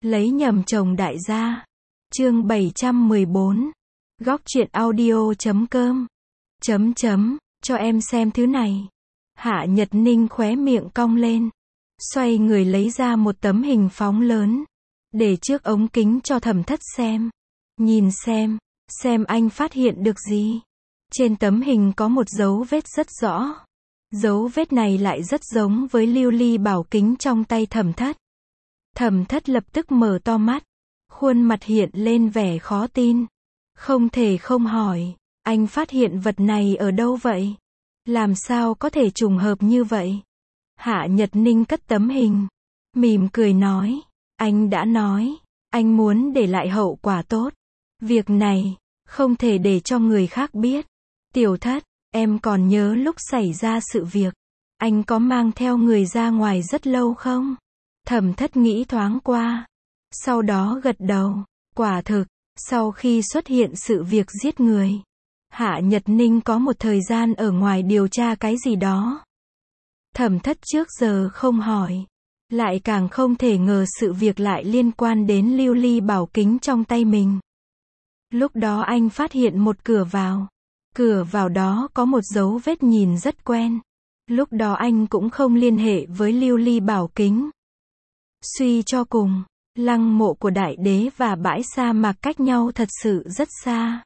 Lấy nhầm chồng đại gia. Chương 714. Góc truyện audio.com. Cho em xem thứ này. Hạ Nhật Ninh khóe miệng cong lên. Xoay người lấy ra một tấm hình phóng lớn. Để trước ống kính cho Thẩm Thất xem. Nhìn xem anh phát hiện được gì. Trên tấm hình có một dấu vết rất rõ. Dấu vết này lại rất giống với lưu ly bảo kính trong tay Thẩm Thất. Thẩm Thất lập tức mở to mắt. Khuôn mặt hiện lên vẻ khó tin. Không thể không hỏi, anh phát hiện vật này ở đâu vậy? Làm sao có thể trùng hợp như vậy? Hạ Nhật Ninh cất tấm hình. Mỉm cười nói, anh đã nói, anh muốn để lại hậu quả tốt. Việc này, không thể để cho người khác biết. Tiểu Thất, em còn nhớ lúc xảy ra sự việc, anh có mang theo người ra ngoài rất lâu không? Thẩm Thất nghĩ thoáng qua. Sau đó gật đầu, quả thực, sau khi xuất hiện sự việc giết người, Hạ Nhật Ninh có một thời gian ở ngoài điều tra cái gì đó. Thẩm Thất trước giờ không hỏi, lại càng không thể ngờ sự việc lại liên quan đến lưu ly bảo kính trong tay mình. Lúc đó anh phát hiện một cửa vào đó có một dấu vết nhìn rất quen. Lúc đó anh cũng không liên hệ với lưu ly bảo kính. Suy cho cùng, lăng mộ của đại đế và bãi sa mạc cách nhau thật sự rất xa.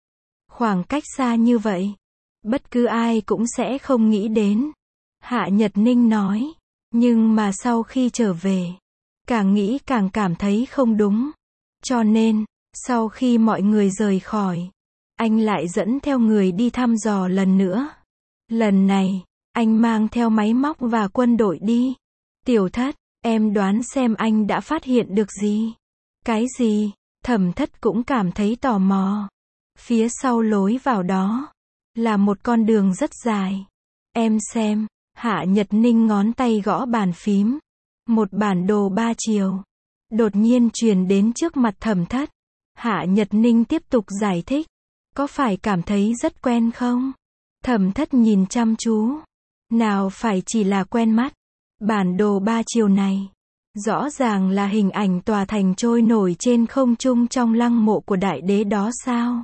Khoảng cách xa như vậy, bất cứ ai cũng sẽ không nghĩ đến. Hạ Nhật Ninh nói, nhưng mà sau khi trở về, càng nghĩ càng cảm thấy không đúng. Cho nên, sau khi mọi người rời khỏi, anh lại dẫn theo người đi thăm dò lần nữa. Lần này, anh mang theo máy móc và quân đội đi. Tiểu Thất, em đoán xem anh đã phát hiện được gì? Cái gì? Thẩm Thất cũng cảm thấy tò mò. Phía sau lối vào đó, là một con đường rất dài. Em xem, Hạ Nhật Ninh ngón tay gõ bàn phím. Một bản đồ 3 chiều. Đột nhiên truyền đến trước mặt Thẩm Thất. Hạ Nhật Ninh tiếp tục giải thích. Có phải cảm thấy rất quen không? Thẩm Thất nhìn chăm chú. Nào phải chỉ là quen mắt. Bản đồ 3 chiều này, rõ ràng là hình ảnh tòa thành trôi nổi trên không trung trong lăng mộ của đại đế đó sao?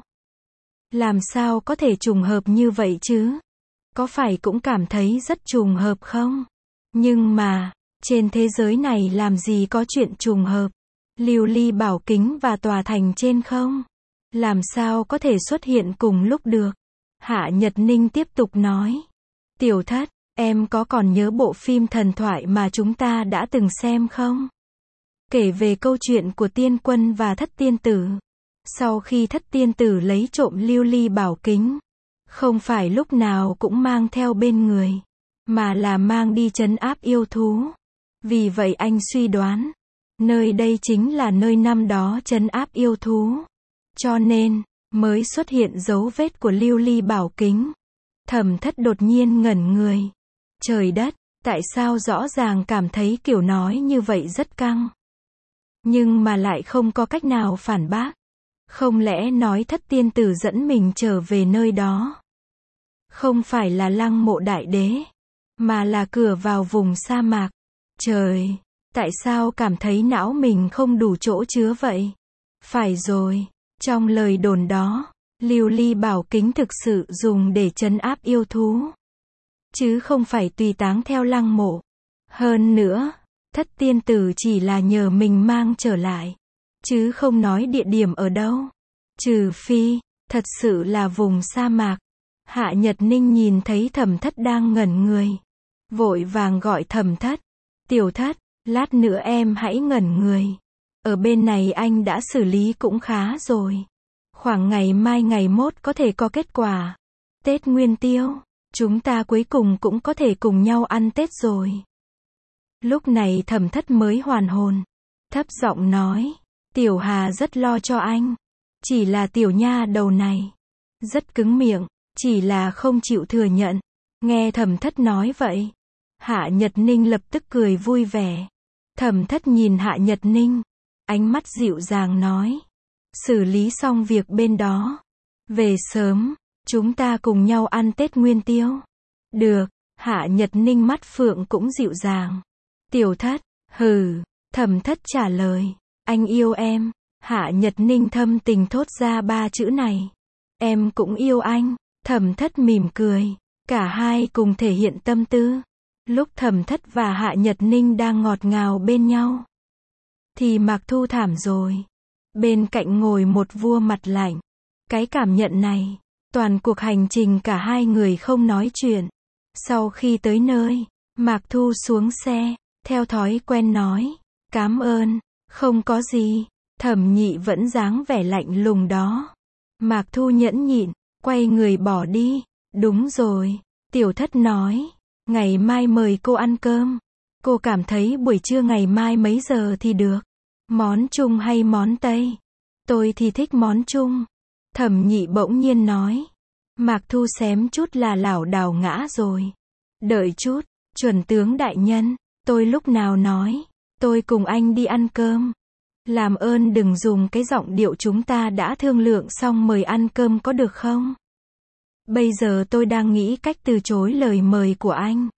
Làm sao có thể trùng hợp như vậy chứ? Có phải cũng cảm thấy rất trùng hợp không? Nhưng mà, trên thế giới này làm gì có chuyện trùng hợp? Lưu ly bảo kính và tòa thành trên không? Làm sao có thể xuất hiện cùng lúc được? Hạ Nhật Ninh tiếp tục nói. Tiểu Thất, em có còn nhớ bộ phim thần thoại mà chúng ta đã từng xem không? Kể về câu chuyện của tiên quân và thất tiên tử. Sau khi thất tiên tử lấy trộm lưu ly bảo kính, không phải lúc nào cũng mang theo bên người, mà là mang đi trấn áp yêu thú. Vì vậy anh suy đoán, nơi đây chính là nơi năm đó trấn áp yêu thú. Cho nên, mới xuất hiện dấu vết của lưu ly bảo kính. Thẩm Thất đột nhiên ngẩn người. Trời đất, tại sao rõ ràng cảm thấy kiểu nói như vậy rất căng. Nhưng mà lại không có cách nào phản bác. Không lẽ nói thất tiên tử dẫn mình trở về nơi đó? Không phải là lăng mộ đại đế, mà là cửa vào vùng sa mạc. Trời, tại sao cảm thấy não mình không đủ chỗ chứa vậy? Phải rồi, trong lời đồn đó, lưu ly bảo kính thực sự dùng để trấn áp yêu thú, chứ không phải tùy táng theo lăng mộ. Hơn nữa, thất tiên tử chỉ là nhờ mình mang trở lại, chứ không nói địa điểm ở đâu. Trừ phi, thật sự là vùng sa mạc. Hạ Nhật Ninh nhìn thấy Thẩm Thất đang ngẩn người. Vội vàng gọi Thẩm Thất. Tiểu Thất, lát nữa em hãy ngẩn người. Ở bên này anh đã xử lý cũng khá rồi. Khoảng ngày mai ngày mốt có thể có kết quả. Tết Nguyên Tiêu, chúng ta cuối cùng cũng có thể cùng nhau ăn Tết rồi. Lúc này Thẩm Thất mới hoàn hồn. Thấp giọng nói, Tiểu Hà rất lo cho anh. Chỉ là tiểu nha đầu này rất cứng miệng, chỉ là không chịu thừa nhận. Nghe Thẩm Thất nói vậy, Hạ Nhật Ninh lập tức cười vui vẻ. Thẩm Thất nhìn Hạ Nhật Ninh, ánh mắt dịu dàng nói, xử lý xong việc bên đó, về sớm, chúng ta cùng nhau ăn Tết Nguyên Tiêu. Được. Hạ Nhật Ninh mắt phượng cũng dịu dàng. Tiểu Thất, hừ, Thẩm Thất trả lời. Anh yêu em. Hạ Nhật Ninh thâm tình thốt ra ba chữ này. Em cũng yêu anh. Thẩm Thất mỉm cười. Cả hai cùng thể hiện tâm tư. Lúc Thẩm Thất và Hạ Nhật Ninh đang ngọt ngào bên nhau, thì Mạc Thu thảm rồi. Bên cạnh ngồi một vua mặt lạnh. Cái cảm nhận này, toàn cuộc hành trình cả hai người không nói chuyện. Sau khi tới nơi, Mạc Thu xuống xe, theo thói quen nói, "Cám ơn." "Không có gì." Thẩm Nhị vẫn dáng vẻ lạnh lùng đó. Mạc Thu nhẫn nhịn, quay người bỏ đi. "Đúng rồi." Tiểu Thất nói, "Ngày mai mời cô ăn cơm. Cô cảm thấy buổi trưa ngày mai mấy giờ thì được? Món Trung hay món Tây?" "Tôi thì thích món Trung." Thẩm Nhị bỗng nhiên nói. Mạc Thu xém chút là lảo đảo ngã rồi. "Đợi chút, Chuẩn tướng đại nhân, tôi lúc nào nói, tôi cùng anh đi ăn cơm. Làm ơn đừng dùng cái giọng điệu chúng ta đã thương lượng xong mời ăn cơm có được không? Bây giờ tôi đang nghĩ cách từ chối lời mời của anh."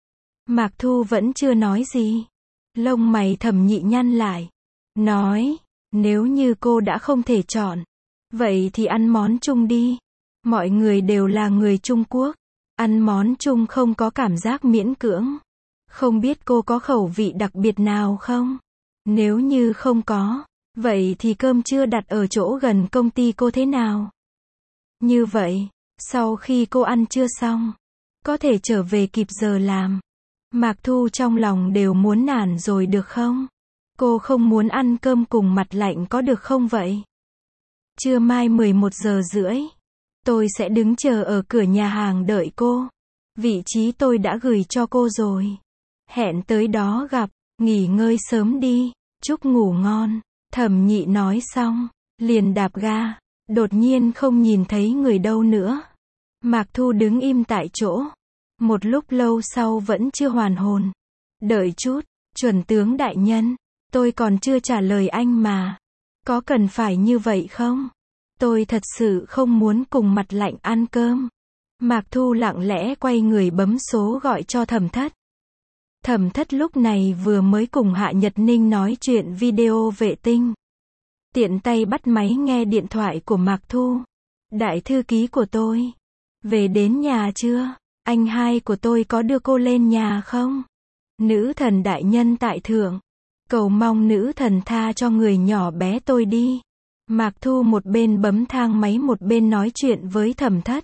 Mạc Thu vẫn chưa nói gì. Lông mày Thẩm Nhị nhăn lại. Nói, "Nếu như cô đã không thể chọn, vậy thì ăn món Trung đi. Mọi người đều là người Trung Quốc. Ăn món Trung không có cảm giác miễn cưỡng. Không biết cô có khẩu vị đặc biệt nào không? Nếu như không có, vậy thì cơm trưa đặt ở chỗ gần công ty cô thế nào? Như vậy, sau khi cô ăn trưa xong, có thể trở về kịp giờ làm." Mạc Thu trong lòng đều muốn nản rồi được không? Cô không muốn ăn cơm cùng mặt lạnh có được không vậy? "Trưa mai 11:30, tôi sẽ đứng chờ ở cửa nhà hàng đợi cô. Vị trí tôi đã gửi cho cô rồi. Hẹn tới đó gặp, nghỉ ngơi sớm đi, chúc ngủ ngon." Thẩm Nhị nói xong, liền đạp ga, đột nhiên không nhìn thấy người đâu nữa. Mạc Thu đứng im tại chỗ. Một lúc lâu sau vẫn chưa hoàn hồn. "Đợi chút, Chuẩn tướng đại nhân, tôi còn chưa trả lời anh mà. Có cần phải như vậy không? Tôi thật sự không muốn cùng mặt lạnh ăn cơm." Mạc Thu lặng lẽ quay người bấm số gọi cho Thẩm Thất. Thẩm Thất lúc này vừa mới cùng Hạ Nhật Ninh nói chuyện video vệ tinh. Tiện tay bắt máy nghe điện thoại của Mạc Thu. "Đại thư ký của tôi, về đến nhà chưa? Anh hai của tôi có đưa cô lên nhà không? Nữ thần đại nhân tại thượng. Cầu mong nữ thần tha cho người nhỏ bé tôi đi." Mạc Thu một bên bấm thang máy một bên nói chuyện với Thẩm Thất.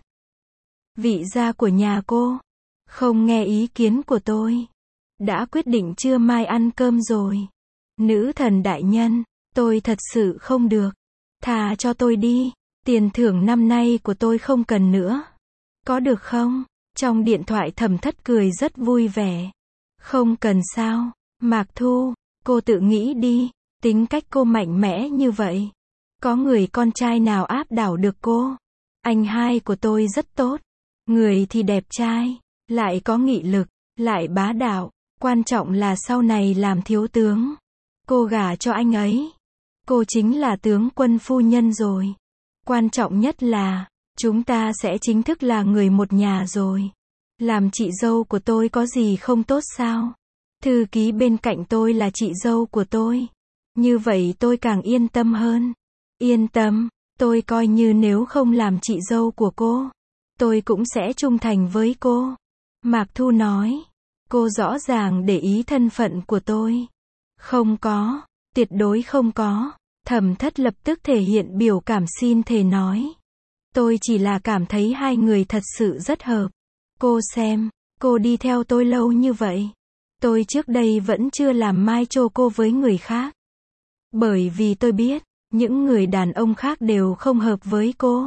"Vị gia của nhà cô không nghe ý kiến của tôi. Đã quyết định trưa mai ăn cơm rồi. Nữ thần đại nhân, tôi thật sự không được. Tha cho tôi đi. Tiền thưởng năm nay của tôi không cần nữa. Có được không?" Trong điện thoại Thẩm Thất cười rất vui vẻ. "Không cần sao, Mạc Thu, cô tự nghĩ đi, tính cách cô mạnh mẽ như vậy. Có người con trai nào áp đảo được cô. Anh hai của tôi rất tốt. Người thì đẹp trai, lại có nghị lực, lại bá đạo. Quan trọng là sau này làm thiếu tướng. Cô gả cho anh ấy. Cô chính là tướng quân phu nhân rồi. Quan trọng nhất là, chúng ta sẽ chính thức là người một nhà rồi. Làm chị dâu của tôi có gì không tốt sao? Thư ký bên cạnh tôi là chị dâu của tôi. Như vậy tôi càng yên tâm hơn." "Yên tâm, tôi coi như nếu không làm chị dâu của cô, tôi cũng sẽ trung thành với cô." Mạc Thu nói. "Cô rõ ràng để ý thân phận của tôi." "Không có, tuyệt đối không có." Thẩm Thất lập tức thể hiện biểu cảm xin thề nói. "Tôi chỉ là cảm thấy hai người thật sự rất hợp. Cô xem, cô đi theo tôi lâu như vậy. Tôi trước đây vẫn chưa làm mai cho cô với người khác. Bởi vì tôi biết, những người đàn ông khác đều không hợp với cô."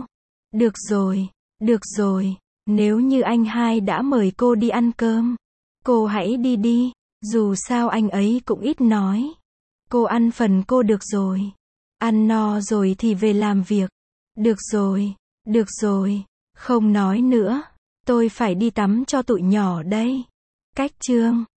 Được rồi, nếu như anh hai đã mời cô đi ăn cơm, cô hãy đi đi, dù sao anh ấy cũng ít nói. Cô ăn phần cô được rồi. Ăn no rồi thì về làm việc. Được rồi, không nói nữa. Tôi phải đi tắm cho tụi nhỏ đây." Cách chương